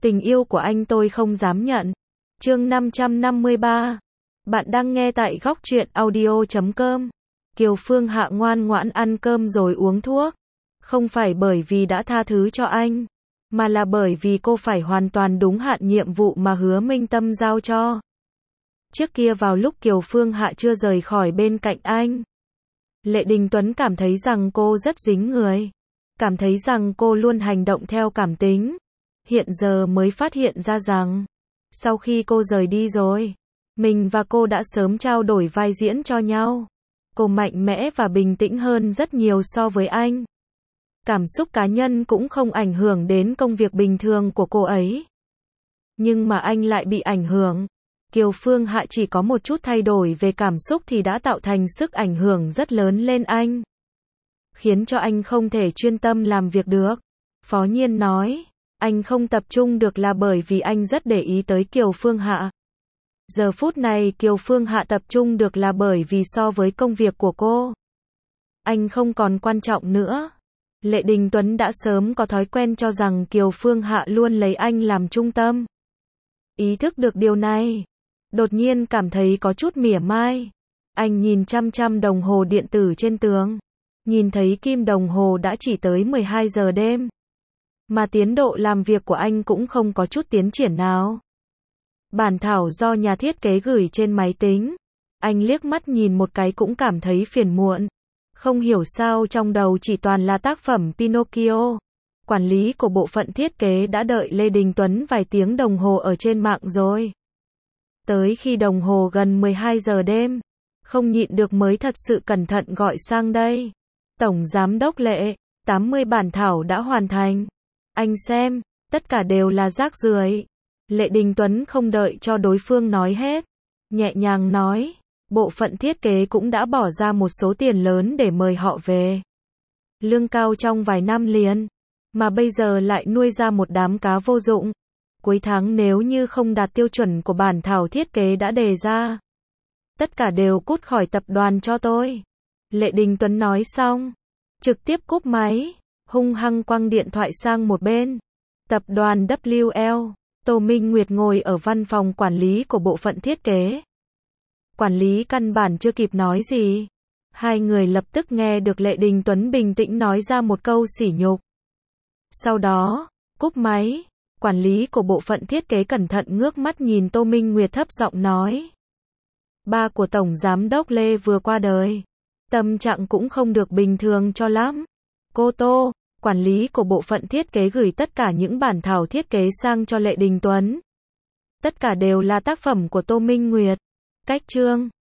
Tình yêu của anh tôi không dám nhận. Chương 553. Bạn đang nghe tại góc truyện audio.com. Kiều Phương Hạ ngoan ngoãn ăn cơm rồi uống thuốc. Không phải bởi vì đã tha thứ cho anh, mà là bởi vì cô phải hoàn toàn đúng hạn nhiệm vụ mà Hứa Minh Tâm giao cho. Trước kia vào lúc Kiều Phương Hạ chưa rời khỏi bên cạnh anh, Lệ Đình Tuấn cảm thấy rằng cô rất dính người. Cảm thấy rằng cô luôn hành động theo cảm tính. Hiện giờ mới phát hiện ra rằng, sau khi cô rời đi rồi, mình và cô đã sớm trao đổi vai diễn cho nhau. Cô mạnh mẽ và bình tĩnh hơn rất nhiều so với anh. Cảm xúc cá nhân cũng không ảnh hưởng đến công việc bình thường của cô ấy. Nhưng mà anh lại bị ảnh hưởng. Kiều Phương Hạ chỉ có một chút thay đổi về cảm xúc thì đã tạo thành sức ảnh hưởng rất lớn lên anh, khiến cho anh không thể chuyên tâm làm việc được. Phó Nhiên nói, anh không tập trung được là bởi vì anh rất để ý tới Kiều Phương Hạ. Giờ phút này Kiều Phương Hạ tập trung được là bởi vì so với công việc của cô, anh không còn quan trọng nữa. Lệ Đình Tuấn đã sớm có thói quen cho rằng Kiều Phương Hạ luôn lấy anh làm trung tâm. Ý thức được điều này, đột nhiên cảm thấy có chút mỉa mai. Anh nhìn chăm chăm đồng hồ điện tử trên tường, nhìn thấy kim đồng hồ đã chỉ tới 12 giờ đêm. Mà tiến độ làm việc của anh cũng không có chút tiến triển nào. Bản thảo do nhà thiết kế gửi trên máy tính, anh liếc mắt nhìn một cái cũng cảm thấy phiền muộn. Không hiểu sao trong đầu chỉ toàn là tác phẩm Pinocchio. Quản lý của bộ phận thiết kế đã đợi Lê Đình Tuấn vài tiếng đồng hồ ở trên mạng rồi. Tới khi đồng hồ gần 12 giờ đêm, không nhịn được mới thật sự cẩn thận gọi sang đây. Tổng Giám đốc Lệ, 80 bản thảo đã hoàn thành. Anh xem, tất cả đều là rác rưởi. Lệ Đình Tuấn không đợi cho đối phương nói hết, nhẹ nhàng nói, bộ phận thiết kế cũng đã bỏ ra một số tiền lớn để mời họ về. Lương cao trong vài năm liền, mà bây giờ lại nuôi ra một đám cá vô dụng. Cuối tháng nếu như không đạt tiêu chuẩn của bản thảo thiết kế đã đề ra, tất cả đều cút khỏi tập đoàn cho tôi. Lệ Đình Tuấn nói xong, trực tiếp cúp máy, hung hăng quăng điện thoại sang một bên. Tập đoàn WL, Tô Minh Nguyệt ngồi ở văn phòng quản lý của bộ phận thiết kế. Quản lý căn bản chưa kịp nói gì, hai người lập tức nghe được Lệ Đình Tuấn bình tĩnh nói ra một câu sỉ nhục. Sau đó, cúp máy, quản lý của bộ phận thiết kế cẩn thận ngước mắt nhìn Tô Minh Nguyệt thấp giọng nói. Ba của Tổng Giám đốc Lê vừa qua đời, tâm trạng cũng không được bình thường cho lắm. Cô Tô, quản lý của bộ phận thiết kế gửi tất cả những bản thảo thiết kế sang cho Lệ Đình Tuấn. Tất cả đều là tác phẩm của Tô Minh Nguyệt. Cách chương